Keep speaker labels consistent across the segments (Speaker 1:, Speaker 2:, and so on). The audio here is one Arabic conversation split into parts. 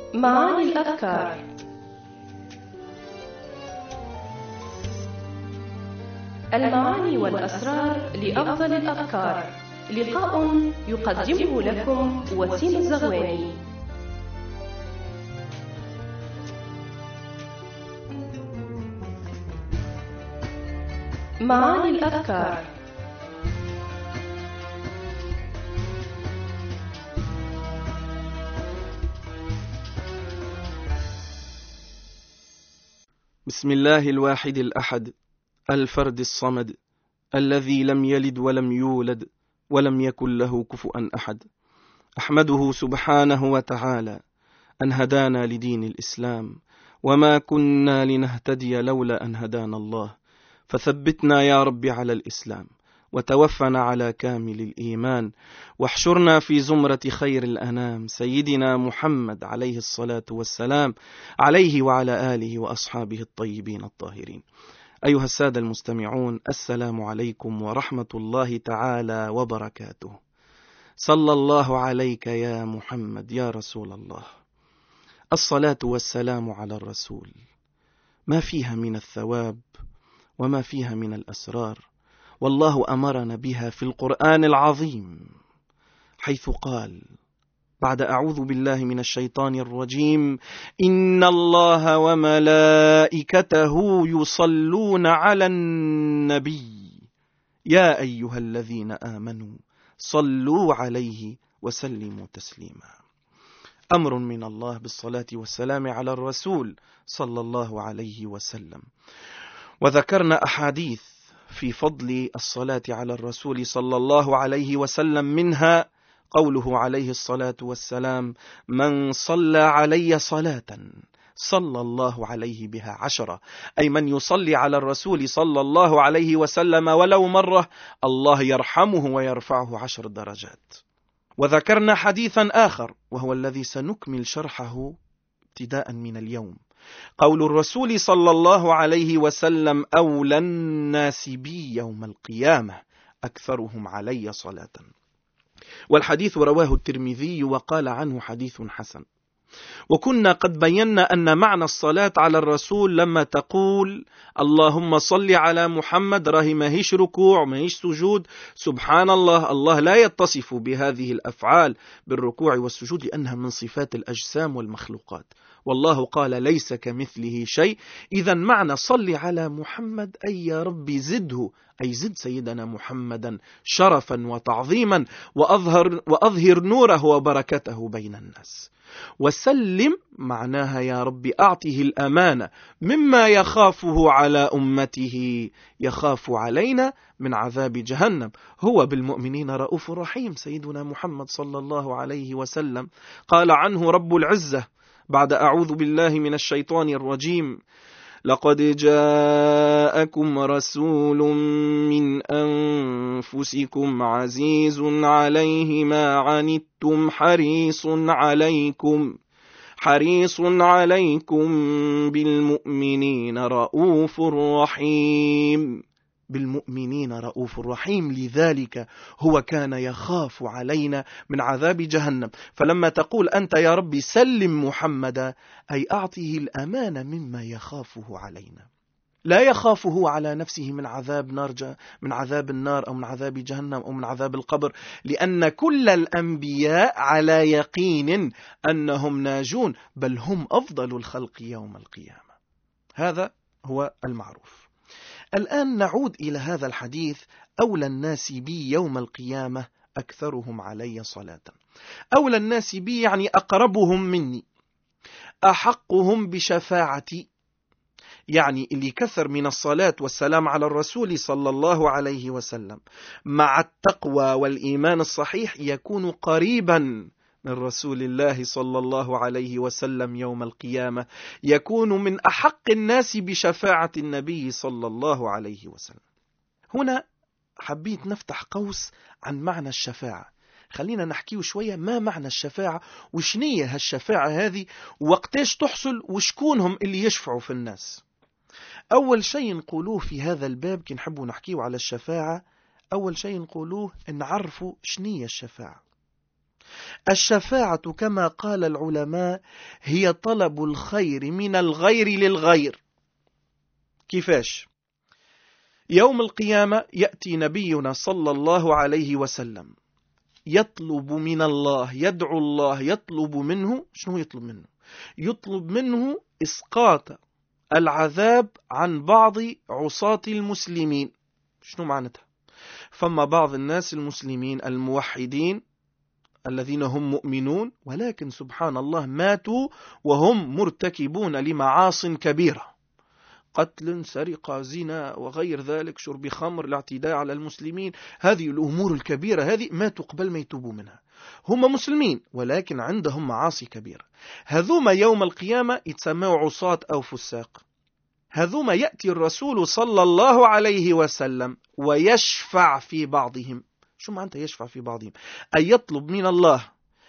Speaker 1: معاني الأفكار. المعاني والأسرار لأفضل الأفكار. لقاء يقدمه لكم وسيم الزغواني. معاني الأفكار.
Speaker 2: بسم الله الواحد الأحد الفرد الصمد الذي لم يلد ولم يولد ولم يكن له كفؤا أحد. أحمده سبحانه وتعالى أن هدانا لدين الإسلام، وما كنا لنهتدي لولا أن هدانا الله، فثبتنا يا رب على الإسلام، وتوفنا على كامل الإيمان، واحشرنا في زمرة خير الأنام سيدنا محمد عليه الصلاة والسلام، عليه وعلى آله وأصحابه الطيبين الطاهرين. أيها السادة المستمعون، السلام عليكم ورحمة الله تعالى وبركاته. صلى الله عليك يا محمد يا رسول الله. الصلاة والسلام على الرسول، ما فيها من الثواب وما فيها من الأسرار، والله أمرنا بها في القرآن العظيم، حيث قال بعد أعوذ بالله من الشيطان الرجيم: إن الله وملائكته يصلون على النبي يا أيها الذين آمنوا صلوا عليه وسلموا تسليما. أمر من الله بالصلاة والسلام على الرسول صلى الله عليه وسلم. وذكرنا أحاديث في فضل الصلاة على الرسول صلى الله عليه وسلم، منها قوله عليه الصلاة والسلام: من صلى علي صلاة صلى الله عليه بها 10، أي من يصلي على الرسول صلى الله عليه وسلم ولو مرة الله يرحمه ويرفعه 10 درجات. وذكرنا حديثا آخر وهو الذي سنكمل شرحه ابتداء من اليوم، قول الرسول صلى الله عليه وسلم: أولى الناس بي يوم القيامة أكثرهم علي صلاة. والحديث رواه الترمذي وقال عنه حديث حسن. وكنا قد بينا أن معنى الصلاة على الرسول لما تقول اللهم صل على محمد، راهي ماهيش ركوع ماهيش سجود. سبحان الله، الله لا يتصف بهذه الأفعال بالركوع والسجود لأنها من صفات الأجسام والمخلوقات، والله قال ليس كمثله شيء. إذا معنى صل على محمد أي يا ربي زده، أي زد سيدنا محمدا شرفا وتعظيما، وأظهر نوره وبركته بين الناس. وسلم معناها يا ربي أعطه الأمانة مما يخافه على أمته، يخاف علينا من عذاب جهنم. هو بالمؤمنين رؤوف رحيم. سيدنا محمد صلى الله عليه وسلم قال عنه رب العزة بعد أعوذ بالله من الشيطان الرجيم: لقد جاءكم رسول من أنفسكم عزيز عليه ما عنتم حريص عليكم بالمؤمنين رؤوف رحيم. بالمؤمنين رؤوف رحيم، لذلك هو كان يخاف علينا من عذاب جهنم. فلما تقول أنت يا ربي سلم محمدا، أي أعطيه الأمان مما يخافه علينا. لا يخافه على نفسه من عذاب النار أو من عذاب جهنم أو من عذاب القبر، لأن كل الأنبياء على يقين أنهم ناجون، بل هم أفضل الخلق يوم القيامة. هذا هو المعروف. الآن نعود إلى هذا الحديث: أولى الناس بي يوم القيامة أكثرهم علي صلاة. أولى الناس بي يعني أقربهم مني، أحقهم بشفاعتي، يعني اللي كثر من الصلاة والسلام على الرسول صلى الله عليه وسلم مع التقوى والإيمان الصحيح يكون قريبا من رسول الله صلى الله عليه وسلم يوم القيامة، يكون من أحق الناس بشفاعة النبي صلى الله عليه وسلم. هنا حبيت نفتح قوس عن معنى الشفاعة. خلينا نحكيه شوية، ما معنى الشفاعة وشنية هالشفاعة هذه وقتاش تحصل وشكونهم اللي يشفعوا في الناس. أول شيء نقولوه في هذا الباب كي نحبوا نحكيه على الشفاعة، أول شيء نقولوه نعرفوا شنية الشفاعة. الشفاعة كما قال العلماء هي طلب الخير من الغير للغير. كيفاش؟ يوم القيامة يأتي نبينا صلى الله عليه وسلم يطلب من الله، يدعو الله، يطلب منه. شنو يطلب منه؟ يطلب منه إسقاط العذاب عن بعض عصاة المسلمين. شنو معناتها؟ فما بعض الناس المسلمين الموحدين الذين هم مؤمنون ولكن سبحان الله ماتوا وهم مرتكبون لمعاص كبيرة، قتل، سرقة، زنا وغير ذلك، شرب خمر، الاعتداء على المسلمين، هذه الأمور الكبيرة هذه ماتوا قبل ما يتوبوا منها. هم مسلمين ولكن عندهم معاصي كبيرة. هذوما يوم القيامة يتسموا عصاة أو فساق. هذوما يأتي الرسول صلى الله عليه وسلم ويشفع في بعضهم. شو معنى يشفع في بعضهم؟ أي يطلب من الله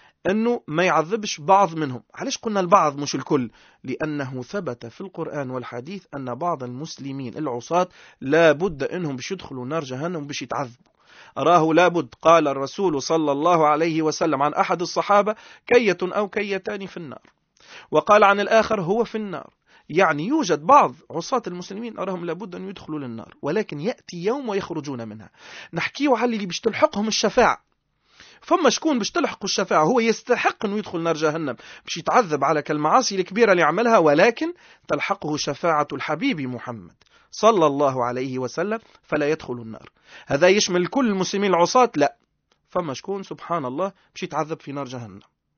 Speaker 2: أنه ما يعذبش بعض منهم. علاش قلنا البعض مش الكل؟ لأنه ثبت في القرآن والحديث أن بعض المسلمين العصاة لا بد أنهم باش يدخلوا نار جهنم باش يتعذبوا. أراه لابد. قال الرسول صلى الله عليه وسلم عن أحد الصحابة: كية أو كيتان في النار. وقال عن الآخر: هو في النار. يعني يوجد بعض عصاة المسلمين أراهم لابد أن يدخلوا للنار، ولكن يأتي يوم ويخرجون منها. نحكيه على اللي باش تلحقهم الشفاعة. فما شكون باش تلحق الشفاعة هو يستحق أنه يدخل نار جهنم باش يتعذب على كالمعاصي الكبيرة اللي عملها، ولكن تلحقه شفاعة الحبيب محمد صلى الله عليه وسلم فلا يدخل النار. هذا يشمل كل المسلمين العصاة؟ لا، فما شكون سبحان الله باش يتعذب في نار جهنم.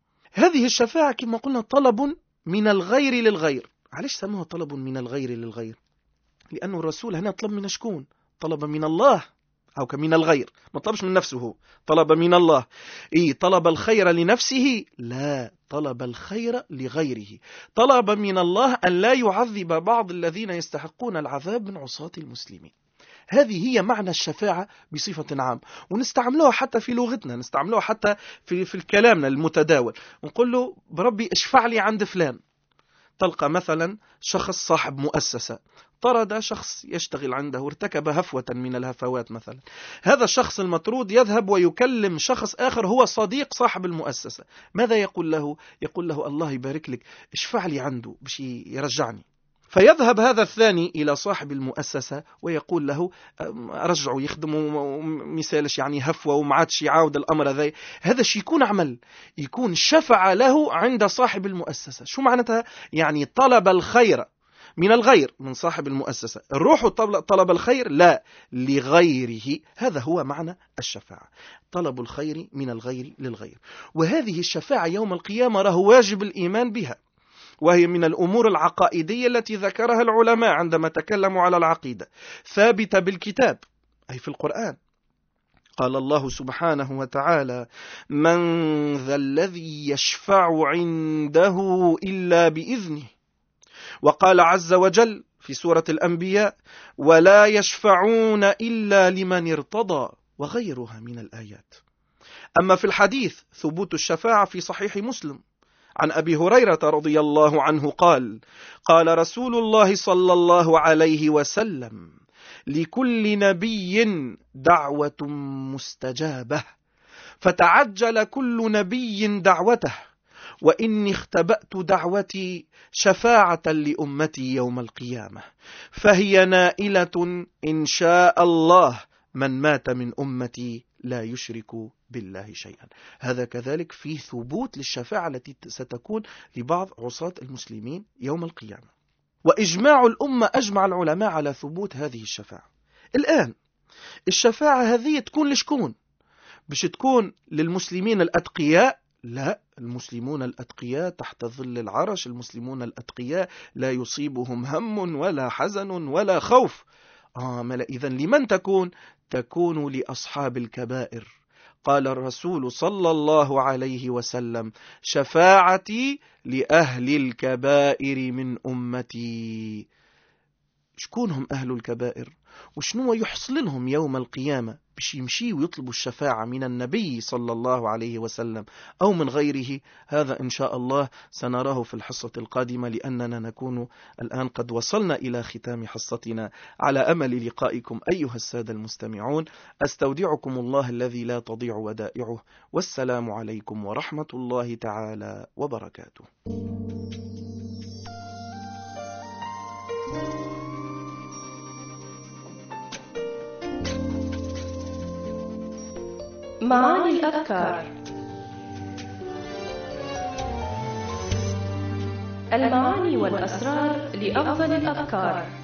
Speaker 2: هذه الشفاعة كما قلنا طلب من الغير للغير. علاش سموها طلب من الغير للغير؟ لأنه الرسول هنا طلب من شكون؟ طلب من الله أو كمن الغير، ما طلبش من نفسه هو، طلب من الله. طلب الخير لنفسه؟ لا، طلب الخير لغيره. طلب من الله أن لا يعذب بعض الذين يستحقون العذاب من عصاة المسلمين. هذه هي معنى الشفاعة بصفة عام، ونستعملوها حتى في لغتنا، نستعملوها حتى في الكلام المتداول. نقول له بربي اشفع لي عند فلان. تلقى مثلا شخص صاحب مؤسسة طرد شخص يشتغل عنده، ارتكب هفوة من الهفوات مثلا. هذا الشخص المطرود يذهب ويكلم شخص آخر هو صديق صاحب المؤسسة. ماذا يقول له؟ يقول له: الله يبارك لك، اشفع لي عنده باش يرجعني. فيذهب هذا الثاني إلى صاحب المؤسسة ويقول له: رجعوا يخدموا مثالش يعني هفوة وما عادش يعاود الأمر هذا. هذا شي يكون عمل، يكون شفع له عند صاحب المؤسسة. شو معناتها؟ يعني طلب الخير من الغير، من صاحب المؤسسة. الروح طلب الخير لا لغيره. هذا هو معنى الشفاعة، طلب الخير من الغير للغير. وهذه الشفاعة يوم القيامة راه واجب الإيمان بها، وهي من الأمور العقائدية التي ذكرها العلماء عندما تكلموا على العقيدة، ثابتة بالكتاب أي في القرآن. قال الله سبحانه وتعالى: من ذا الذي يشفع عنده إلا بإذنه. وقال عز وجل في سورة الأنبياء: ولا يشفعون إلا لمن ارتضى، وغيرها من الآيات. أما في الحديث ثبوت الشفاعة في صحيح مسلم عن أبي هريرة رضي الله عنه قال: قال رسول الله صلى الله عليه وسلم: لكل نبي دعوة مستجابة، فتعجل كل نبي دعوته، وإني اختبأت دعوتي شفاعة لأمتي يوم القيامة، فهي نائلة إن شاء الله من مات من أمتي لا يشرك بالله شيئا. هذا كذلك في ثبوت للشفاعة التي ستكون لبعض عصاة المسلمين يوم القيامة. وإجماع الأمة، أجمع العلماء على ثبوت هذه الشفاعة. الآن الشفاعة هذه تكون لشكون؟ باش تكون للمسلمين الأتقياء؟ لا، المسلمون الأتقياء تحت ظل العرش، المسلمون الأتقياء لا يصيبهم هم ولا حزن ولا خوف. إذن لمن تكون؟ تكون لأصحاب الكبائر. قال الرسول صلى الله عليه وسلم: شفاعتي لأهل الكبائر من أمتي. شكونهم أهل الكبائر وشنو يحصل لهم يوم القيامة باش يمشي ويطلبوا الشفاعة من النبي صلى الله عليه وسلم أو من غيره. هذا إن شاء الله سنراه في الحصة القادمة، لأننا نكون الآن قد وصلنا إلى ختام حصتنا، على أمل لقائكم أيها السادة المستمعون. أستودعكم الله الذي لا تضيع ودائعه، والسلام عليكم ورحمة الله تعالى وبركاته.
Speaker 1: معاني الأذكار. المعاني والأسرار لأفضل الأذكار.